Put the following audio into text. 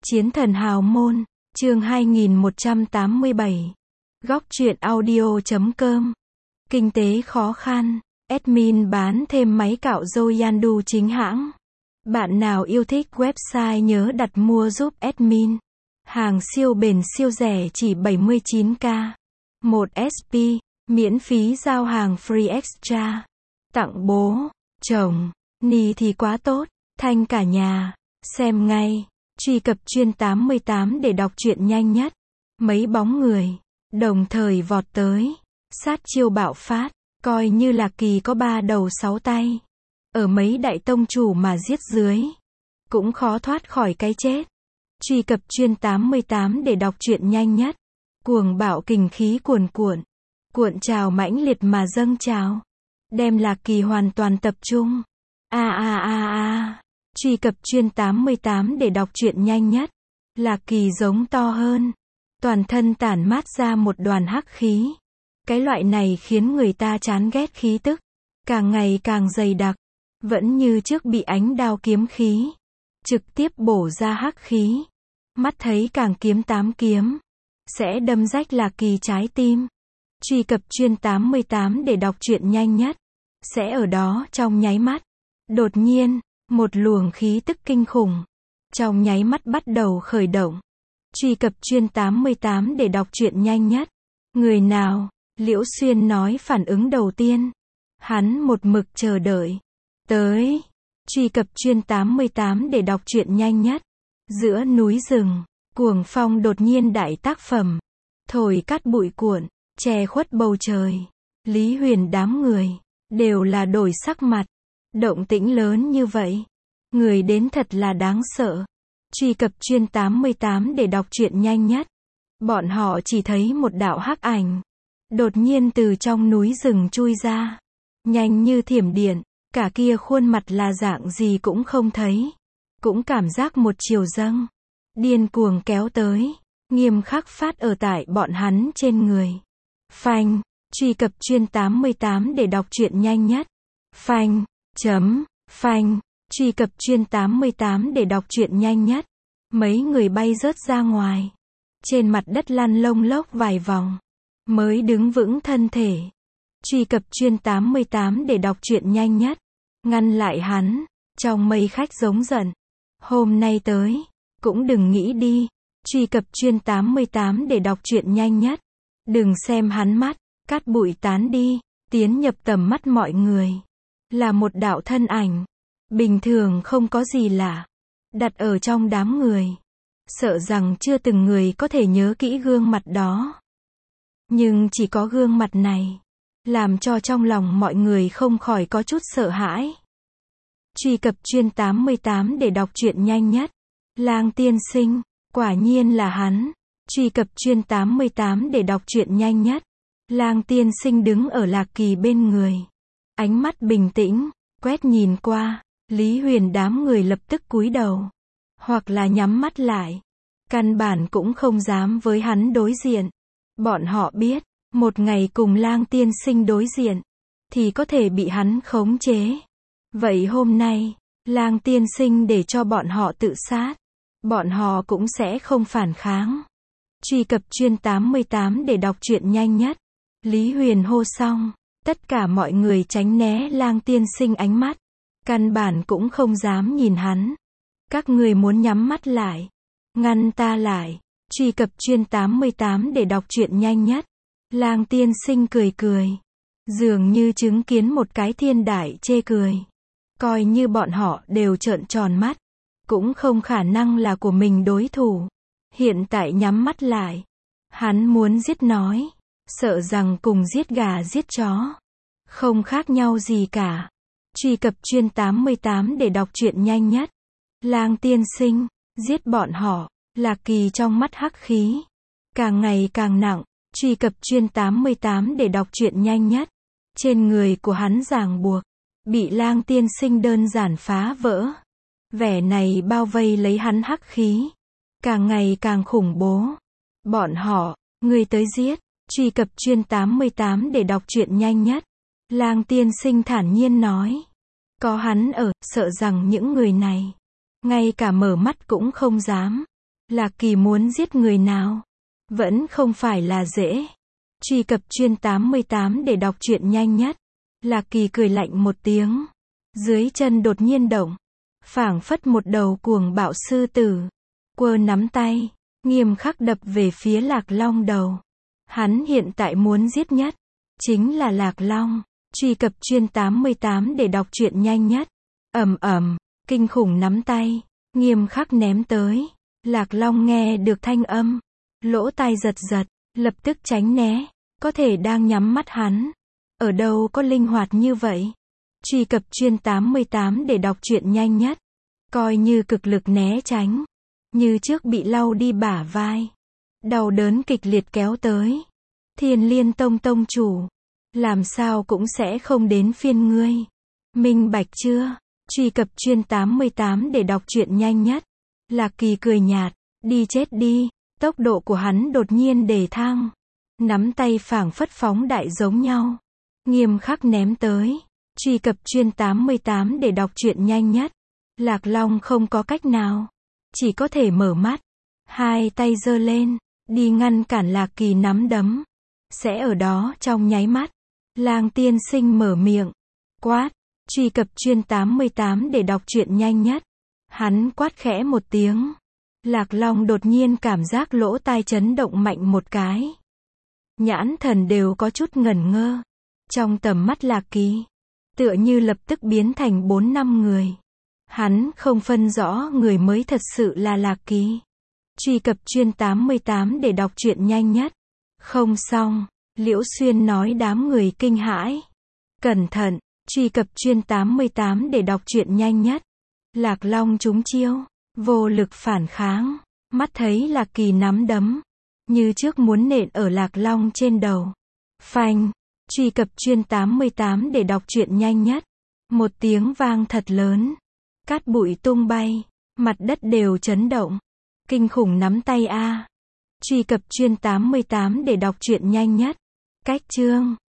Chiến thần hào môn, chương 2187. Góc truyện audio.com. Kinh tế khó khăn, admin bán thêm máy cạo râu Yandu chính hãng. Bạn nào yêu thích website nhớ đặt mua giúp admin. Hàng siêu bền siêu rẻ chỉ 79k. 1 SP, miễn phí giao hàng free extra. Tặng bố, chồng, ni thì quá tốt, thanh cả nhà. Xem ngay. Truy cập chuyên 88 để đọc truyện nhanh nhất. Mấy bóng người đồng thời vọt tới, sát chiêu bạo phát, coi như là kỳ có 3 đầu 6 tay. Ở mấy đại tông chủ mà giết dưới, cũng khó thoát khỏi cái chết. Truy cập chuyên 88 để đọc truyện nhanh nhất. Cuồng bạo kình khí cuồn cuộn, cuộn trào mãnh liệt mà dâng trào, đem Lạc Kỳ hoàn toàn tập trung. Truy cập chuyên 88 để đọc truyện nhanh nhất. Lạc Kỳ giống to hơn, toàn thân tản mát ra một đoàn hắc khí. Cái loại này khiến người ta chán ghét, khí tức càng ngày càng dày đặc, vẫn như trước bị ánh đao kiếm khí trực tiếp bổ ra hắc khí. Mắt thấy càng kiếm 8 kiếm sẽ đâm rách Lạc Kỳ trái tim. Truy cập chuyên 88 để đọc truyện nhanh nhất. Sẽ ở đó trong nháy mắt, đột nhiên một luồng khí tức kinh khủng trong nháy mắt bắt đầu khởi động. Truy cập chuyên 88 để đọc truyện nhanh nhất. Người nào? Liễu Xuyên nói phản ứng đầu tiên. Hắn một mực chờ đợi. Tới. Truy cập chuyên 88 để đọc truyện nhanh nhất. Giữa núi rừng, cuồng phong đột nhiên đại tác phẩm. Thổi cát bụi cuộn, che khuất bầu trời. Lý Huyền đám người đều là đổi sắc mặt. Động tĩnh lớn như vậy, người đến thật là đáng sợ. Truy cập chuyên 88 để đọc truyện nhanh nhất. Bọn họ chỉ thấy một đạo hắc ảnh đột nhiên từ trong núi rừng chui ra, nhanh như thiểm điện, cả kia khuôn mặt là dạng gì cũng không thấy, cũng cảm giác một chiều dâng điên cuồng kéo tới, nghiêm khắc phát ở tại bọn hắn trên người. Phanh. Truy cập chuyên 88 để đọc truyện nhanh nhất. Phanh. Phanh. Truy cập chuyên 88 để đọc truyện nhanh nhất. Mấy người bay rớt ra ngoài, trên mặt đất lăn lông lốc vài vòng, mới đứng vững thân thể. Truy cập chuyên 88 để đọc truyện nhanh nhất. Ngăn lại hắn, trong mây khách giống giận. Hôm nay tới, cũng đừng nghĩ đi. Truy cập chuyên 88 để đọc truyện nhanh nhất. Đừng xem hắn mắt, cát bụi tán đi, tiến nhập tầm mắt mọi người. Là một đạo thân ảnh, bình thường không có gì lạ, đặt ở trong đám người. Sợ rằng chưa từng người có thể nhớ kỹ gương mặt đó. Nhưng chỉ có gương mặt này, làm cho trong lòng mọi người không khỏi có chút sợ hãi. Truy cập chuyên 88 để đọc truyện nhanh nhất. Lang tiên sinh, quả nhiên là hắn. Truy cập chuyên 88 để đọc truyện nhanh nhất. Lang tiên sinh đứng ở Lạc Kỳ bên người, ánh mắt bình tĩnh, quét nhìn qua. Lý Huyền đám người lập tức cúi đầu, hoặc là nhắm mắt lại, căn bản cũng không dám với hắn đối diện. Bọn họ biết, một ngày cùng Lang tiên sinh đối diện, thì có thể bị hắn khống chế. Vậy hôm nay, Lang tiên sinh để cho bọn họ tự sát, bọn họ cũng sẽ không phản kháng. Truy cập chuyên 88 để đọc truyện nhanh nhất. Lý Huyền hô xong, tất cả mọi người tránh né Lang tiên sinh ánh mắt, căn bản cũng không dám nhìn hắn. Các người muốn nhắm mắt lại, ngăn ta lại. Truy cập chuyên 88 để đọc truyện nhanh nhất. Lang tiên sinh cười cười, dường như chứng kiến một cái thiên đại chê cười. Coi như bọn họ đều trợn tròn mắt, cũng không khả năng là của mình đối thủ. Hiện tại nhắm mắt lại, hắn muốn giết nói, sợ rằng cùng giết gà giết chó không khác nhau gì cả. Truy cập chuyên 88 để đọc truyện nhanh nhất. Lang tiên sinh, giết bọn họ. Lạc Kỳ trong mắt hắc khí càng ngày càng nặng. Truy cập chuyên 88 để đọc truyện nhanh nhất. Trên người của hắn ràng buộc bị Lang tiên sinh đơn giản phá vỡ. Vẻ này bao vây lấy hắn hắc khí càng ngày càng khủng bố. Bọn họ, người tới giết. Truy cập chuyên 88 để đọc truyện nhanh nhất. Lang tiên sinh thản nhiên nói, có hắn ở, sợ rằng những người này ngay cả mở mắt cũng không dám. Lạc Kỳ muốn giết người nào? Vẫn không phải là dễ. Truy cập chuyên 88 để đọc truyện nhanh nhất. Lạc Kỳ cười lạnh một tiếng. Dưới chân đột nhiên động. Phảng phất một đầu cuồng bạo sư tử. Quơ nắm tay. Nghiêm khắc đập về phía Lạc Long đầu. Hắn hiện tại muốn giết nhất. Chính là Lạc Long. Truy cập chuyên 88 để đọc truyện nhanh nhất. Ầm ầm. Kinh khủng nắm tay. Nghiêm khắc ném tới. Lạc Long nghe được thanh âm. Lỗ tai giật giật. Lập tức tránh né. Có thể đang nhắm mắt hắn. Ở đâu có linh hoạt như vậy? Truy cập chuyên 88 để đọc truyện nhanh nhất. Coi như cực lực né tránh. Như trước bị lau đi bả vai. Đau đớn kịch liệt kéo tới. Thiên Liên Tông tông chủ. Làm sao cũng sẽ không đến phiên ngươi. Minh bạch chưa? Truy cập chuyên 88 để đọc truyện nhanh nhất. Lạc Kỳ cười nhạt. Đi chết đi. Tốc độ của hắn đột nhiên đề thăng. Nắm tay phảng phất phóng đại giống nhau. Nghiêm khắc ném tới. Truy cập chuyên 88 để đọc truyện nhanh nhất. Lạc Long không có cách nào. Chỉ có thể mở mắt. Hai tay giơ lên. Đi ngăn cản Lạc Kỳ nắm đấm. Sẽ ở đó trong nháy mắt. Lang tiên sinh mở miệng. Quát. Truy cập chuyên 88 để đọc truyện nhanh nhất. Hắn quát khẽ một tiếng. Lạc Long đột nhiên cảm giác lỗ tai chấn động mạnh một cái. Nhãn thần đều có chút ngẩn ngơ. Trong tầm mắt Lạc Kỳ. Tựa như lập tức biến thành 4-5 người. Hắn không phân rõ người mới thật sự là Lạc Kỳ. Truy cập chuyên 88 để đọc truyện nhanh nhất. Không xong. Liễu Xuyên nói đám người kinh hãi. Cẩn thận. Truy cập chuyên 88 để đọc truyện nhanh nhất. Lạc Long trúng chiêu. Vô lực phản kháng. Mắt thấy Lạc Kỳ nắm đấm. Như trước muốn nện ở Lạc Long trên đầu. Phanh. Truy cập chuyên 88 để đọc truyện nhanh nhất. Một tiếng vang thật lớn. Cát bụi tung bay. Mặt đất đều chấn động. Kinh khủng nắm tay a. Truy cập chuyên 88 để đọc truyện nhanh nhất. Cách chương.